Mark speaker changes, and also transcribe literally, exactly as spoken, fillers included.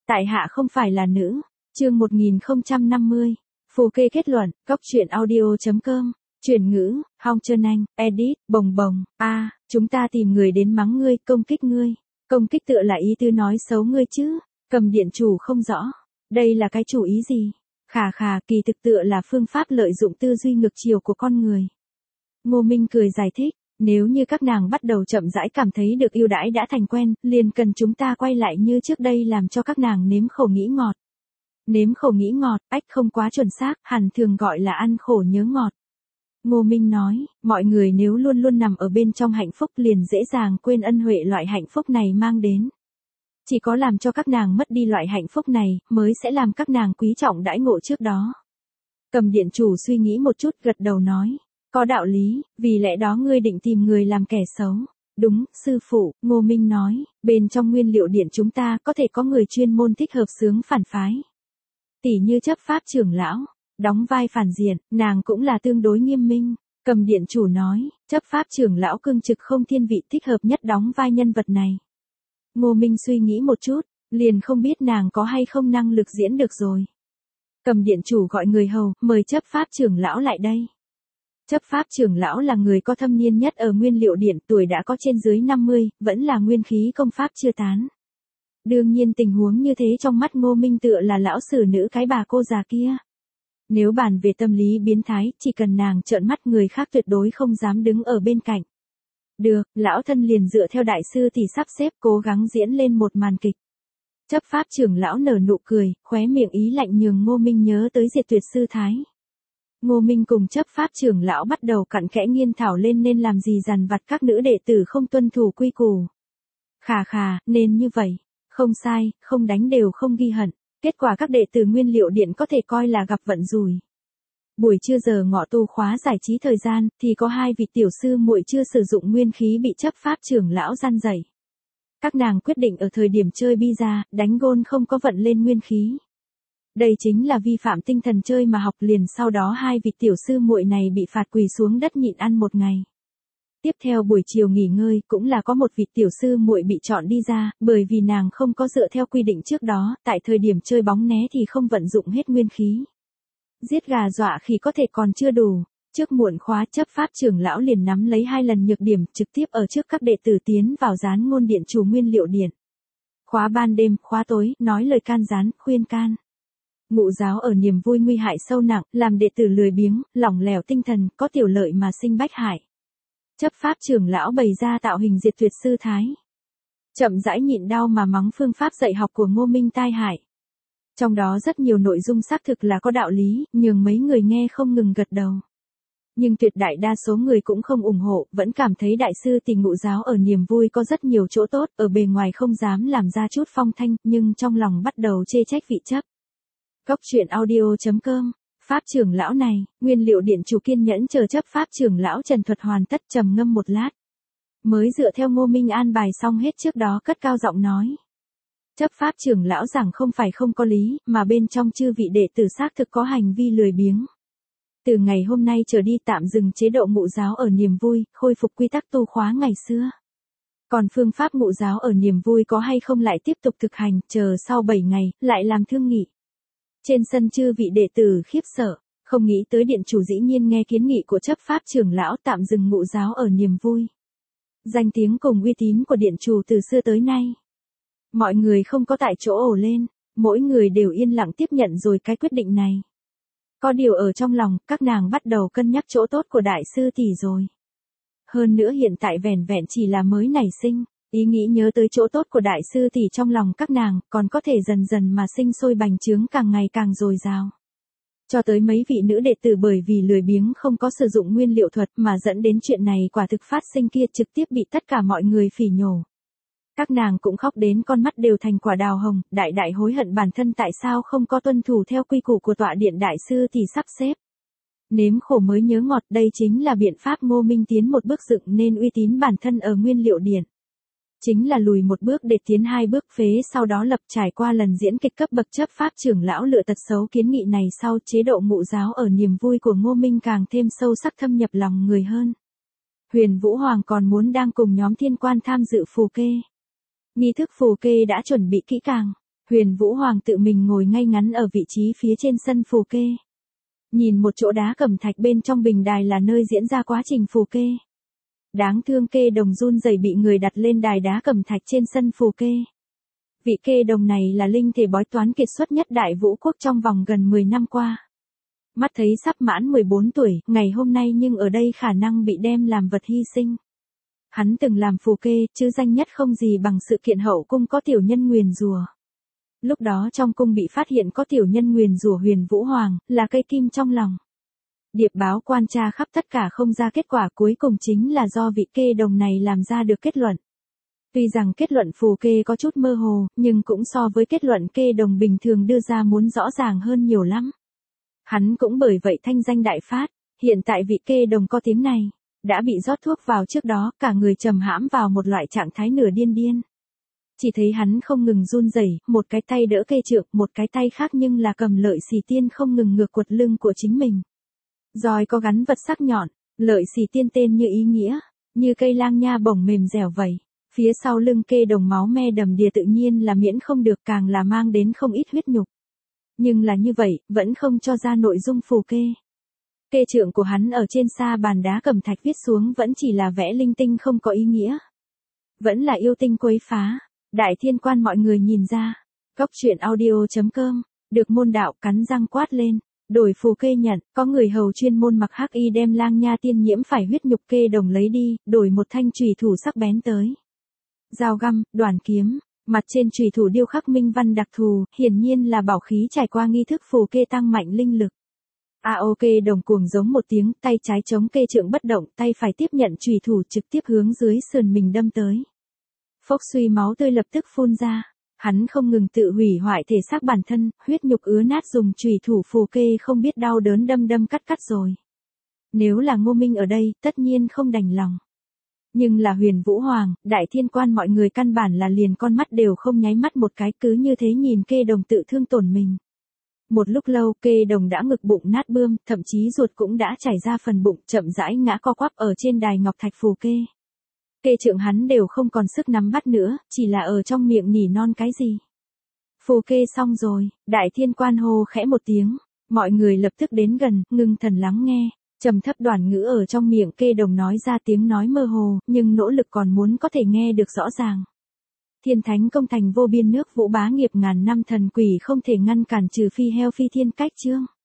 Speaker 1: Tại hạ không phải là nữ. Chương một nghìn không trăm năm mươi. Phù kê kết luận, cóc truyện audio chấm com. Chuyển ngữ, Hong Trơn Anh, edit, bồng bồng. A, à, chúng ta tìm người đến mắng ngươi, công kích ngươi. Công kích tựa là ý tư nói xấu ngươi chứ. Cầm điện chủ không rõ. Đây là cái chủ ý gì? Khà khà, kỳ thực tựa là phương pháp lợi dụng tư duy ngược chiều của con người. Ngô Minh cười giải thích. Nếu như các nàng bắt đầu chậm rãi cảm thấy được ưu đãi đã thành quen, liền cần chúng ta quay lại như trước đây làm cho các nàng nếm khổ nghĩ ngọt. Nếm khổ nghĩ ngọt, ách không quá chuẩn xác, hẳn thường gọi là ăn khổ nhớ ngọt. Ngô Minh nói, mọi người nếu luôn luôn nằm ở bên trong hạnh phúc liền dễ dàng quên ân huệ loại hạnh phúc này mang đến. Chỉ có làm cho các nàng mất đi loại hạnh phúc này, mới sẽ làm các nàng quý trọng đãi ngộ trước đó. Cầm điện chủ suy nghĩ một chút gật đầu nói. Có đạo lý, vì lẽ đó ngươi định tìm người làm kẻ xấu. Đúng, sư phụ, Ngô Minh nói, bên trong nguyên liệu điện chúng ta có thể có người chuyên môn thích hợp xướng phản phái. Tỷ như chấp pháp trưởng lão, đóng vai phản diện, nàng cũng là tương đối nghiêm minh. Cầm điện chủ nói, chấp pháp trưởng lão cương trực không thiên vị thích hợp nhất đóng vai nhân vật này. Ngô Minh suy nghĩ một chút, liền không biết nàng có hay không năng lực diễn được rồi. Cầm điện chủ gọi người hầu, mời chấp pháp trưởng lão lại đây. Chấp pháp trưởng lão là người có thâm niên nhất ở nguyên liệu điện, tuổi đã có trên dưới năm mươi, vẫn là nguyên khí công pháp chưa tán. Đương nhiên tình huống như thế trong mắt Ngô Minh tựa là lão sử nữ cái bà cô già kia. Nếu bàn về tâm lý biến thái, chỉ cần nàng trợn mắt người khác tuyệt đối không dám đứng ở bên cạnh. Được, lão thân liền dựa theo đại sư thì sắp xếp cố gắng diễn lên một màn kịch. Chấp pháp trưởng lão nở nụ cười, khóe miệng ý lạnh nhường Ngô Minh nhớ tới Diệt Tuyệt sư thái. Ngô Minh cùng chấp pháp trưởng lão bắt đầu cặn kẽ nghiên thảo lên nên làm gì dằn vặt các nữ đệ tử không tuân thủ quy củ. Khà khà, nên như vậy. Không sai, không đánh đều không ghi hận. Kết quả các đệ tử nguyên liệu điện có thể coi là gặp vận rủi. Buổi trưa giờ ngọ tu khóa giải trí thời gian, thì có hai vị tiểu sư muội chưa sử dụng nguyên khí bị chấp pháp trưởng lão gian dạy. Các nàng quyết định ở thời điểm chơi bi-ra, đánh gôn không có vận lên nguyên khí. Đây chính là vi phạm tinh thần chơi mà học liền sau đó hai vị tiểu sư muội này bị phạt quỳ xuống đất nhịn ăn một ngày. Tiếp theo buổi chiều nghỉ ngơi cũng là có một vị tiểu sư muội bị chọn đi ra, bởi vì nàng không có dựa theo quy định trước đó, tại thời điểm chơi bóng né thì không vận dụng hết nguyên khí. Giết gà dọa khi có thể còn chưa đủ, trước muộn khóa chấp pháp trưởng lão liền nắm lấy hai lần nhược điểm trực tiếp ở trước các đệ tử tiến vào gián ngôn điện chủ nguyên liệu điện. Khóa ban đêm, khóa tối, nói lời can gián, khuyên can. Ngụ giáo ở niềm vui nguy hại sâu nặng, làm đệ tử lười biếng, lỏng lẻo tinh thần, có tiểu lợi mà sinh bách hại. Chấp pháp trưởng lão bày ra tạo hình Diệt Tuyệt sư thái. Chậm rãi nhịn đau mà mắng phương pháp dạy học của Ngô Minh tai hại. Trong đó rất nhiều nội dung xác thực là có đạo lý, nhưng mấy người nghe không ngừng gật đầu. Nhưng tuyệt đại đa số người cũng không ủng hộ, vẫn cảm thấy đại sư Tình Ngụ giáo ở niềm vui có rất nhiều chỗ tốt, ở bề ngoài không dám làm ra chút phong thanh, nhưng trong lòng bắt đầu chê trách vị chấp. Cóc truyện audio chấm com. Pháp trưởng lão này, nguyên liệu điện chủ kiên nhẫn chờ chấp pháp trưởng lão trần thuật hoàn tất trầm ngâm một lát. Mới dựa theo Ngô Minh an bài xong hết trước đó cất cao giọng nói. Chấp pháp trưởng lão rằng không phải không có lý, mà bên trong chư vị đệ tử xác thực có hành vi lười biếng. Từ ngày hôm nay trở đi tạm dừng chế độ ngụ giáo ở niềm vui, khôi phục quy tắc tu khóa ngày xưa. Còn phương pháp ngụ giáo ở niềm vui có hay không lại tiếp tục thực hành, chờ sau bảy ngày, lại làm thương nghị. Trên sân chư vị đệ tử khiếp sợ, không nghĩ tới điện chủ dĩ nhiên nghe kiến nghị của chấp pháp trưởng lão tạm dừng ngụ giáo ở niềm vui. Danh tiếng cùng uy tín của điện chủ từ xưa tới nay. Mọi người không có tại chỗ ồ lên, mỗi người đều yên lặng tiếp nhận rồi cái quyết định này. Có điều ở trong lòng, các nàng bắt đầu cân nhắc chỗ tốt của đại sư tỷ rồi. Hơn nữa hiện tại vẻn vẹn chỉ là mới nảy sinh, ý nghĩ nhớ tới chỗ tốt của đại sư tỷ trong lòng các nàng, còn có thể dần dần mà sinh sôi bành trướng càng ngày càng dồi dào. Cho tới mấy vị nữ đệ tử bởi vì lười biếng không có sử dụng nguyên liệu thuật mà dẫn đến chuyện này quả thực phát sinh kia trực tiếp bị tất cả mọi người phỉ nhổ. Các nàng cũng khóc đến con mắt đều thành quả đào hồng, đại đại hối hận bản thân tại sao không có tuân thủ theo quy củ của tọa điện đại sư thì sắp xếp. Nếm khổ mới nhớ ngọt, đây chính là biện pháp Ngô Minh tiến một bước dựng nên uy tín bản thân ở nguyên liệu điện. Chính là lùi một bước để tiến hai bước phế sau đó lập trải qua lần diễn kịch cấp bậc chấp pháp trưởng lão lựa tật xấu kiến nghị này sau chế độ ngụ giáo ở niềm vui của Ngô Minh càng thêm sâu sắc thâm nhập lòng người hơn. Huyền Vũ Hoàng còn muốn đang cùng nhóm thiên quan tham dự phù kê. Nghi thức phù kê đã chuẩn bị kỹ càng. Huyền Vũ Hoàng tự mình ngồi ngay ngắn ở vị trí phía trên sân phù kê. Nhìn một chỗ đá cẩm thạch bên trong bình đài là nơi diễn ra quá trình phù kê. Đáng thương kê đồng run rẩy bị người đặt lên đài đá cẩm thạch trên sân phù kê. Vị kê đồng này là linh thể bói toán kiệt xuất nhất Đại Vũ Quốc trong vòng gần mười năm qua. Mắt thấy sắp mãn mười bốn tuổi, ngày hôm nay nhưng ở đây khả năng bị đem làm vật hy sinh. Hắn từng làm phù kê, chứ danh nhất không gì bằng sự kiện hậu cung có tiểu nhân nguyền rủa. Lúc đó trong cung bị phát hiện có tiểu nhân nguyền rủa Huyền Vũ Hoàng, là cây kim trong lòng. Điệp báo quan tra khắp tất cả không ra kết quả, cuối cùng chính là do vị kê đồng này làm ra được kết luận. Tuy rằng kết luận phù kê có chút mơ hồ, nhưng cũng so với kết luận kê đồng bình thường đưa ra muốn rõ ràng hơn nhiều lắm. Hắn cũng bởi vậy thanh danh đại phát, hiện tại vị kê đồng có tiếng này, đã bị rót thuốc vào trước đó, cả người trầm hãm vào một loại trạng thái nửa điên điên. Chỉ thấy hắn không ngừng run rẩy, một cái tay đỡ kê trượng, một cái tay khác nhưng là cầm lợi xì tiên không ngừng ngược quật lưng của chính mình. Roi có gắn vật sắc nhọn, lợi xì tiên tên như ý nghĩa, như cây lang nha bổng mềm dẻo vậy. Phía sau lưng kê đồng máu me đầm đìa tự nhiên là miễn không được, càng là mang đến không ít huyết nhục. Nhưng là như vậy, vẫn không cho ra nội dung phù kê. Kê trượng của hắn ở trên sa bàn đá cẩm thạch viết xuống vẫn chỉ là vẽ linh tinh không có ý nghĩa. Vẫn là yêu tinh quấy phá. Đại thiên quan mọi người nhìn ra. Cóc truyện audio chấm com. Được môn đạo cắn răng quát lên. Đổi phù kê nhận, có người hầu chuyên môn mặc hắc y đem lang nha tiên nhiễm phải huyết nhục kê đồng lấy đi, đổi một thanh chùy thủ sắc bén tới. Dao găm, đoản kiếm, mặt trên chùy thủ điêu khắc minh văn đặc thù, hiển nhiên là bảo khí trải qua nghi thức phù kê tăng mạnh linh lực. A O kê đồng cuồng giống một tiếng, tay trái chống kê trượng bất động, tay phải tiếp nhận chùy thủ trực tiếp hướng dưới sườn mình đâm tới. Phốc suy máu tươi lập tức phun ra, hắn không ngừng tự hủy hoại thể xác bản thân, huyết nhục ứa nát dùng chùy thủ phù kê không biết đau đớn đâm đâm cắt cắt rồi. Nếu là Ngô Minh ở đây, tất nhiên không đành lòng. Nhưng là Huyền Vũ Hoàng, đại thiên quan mọi người căn bản là liền con mắt đều không nháy mắt một cái, cứ như thế nhìn kê đồng tự thương tổn mình. Một lúc lâu kê đồng đã ngực bụng nát bươm, thậm chí ruột cũng đã chảy ra phần bụng, chậm rãi ngã co quắp ở trên đài ngọc thạch phù kê. Kê trượng hắn đều không còn sức nắm bắt nữa, chỉ là ở trong miệng nỉ non cái gì. Phù kê xong rồi, đại thiên quan hô khẽ một tiếng, mọi người lập tức đến gần, ngưng thần lắng nghe. Trầm thấp đoản ngữ ở trong miệng kê đồng nói ra tiếng nói mơ hồ, nhưng nỗ lực còn muốn có thể nghe được rõ ràng. Thiên thánh công thành vô biên nước Vũ bá nghiệp ngàn năm, thần quỷ không thể ngăn cản trừ phi heo phi thiên cách chương.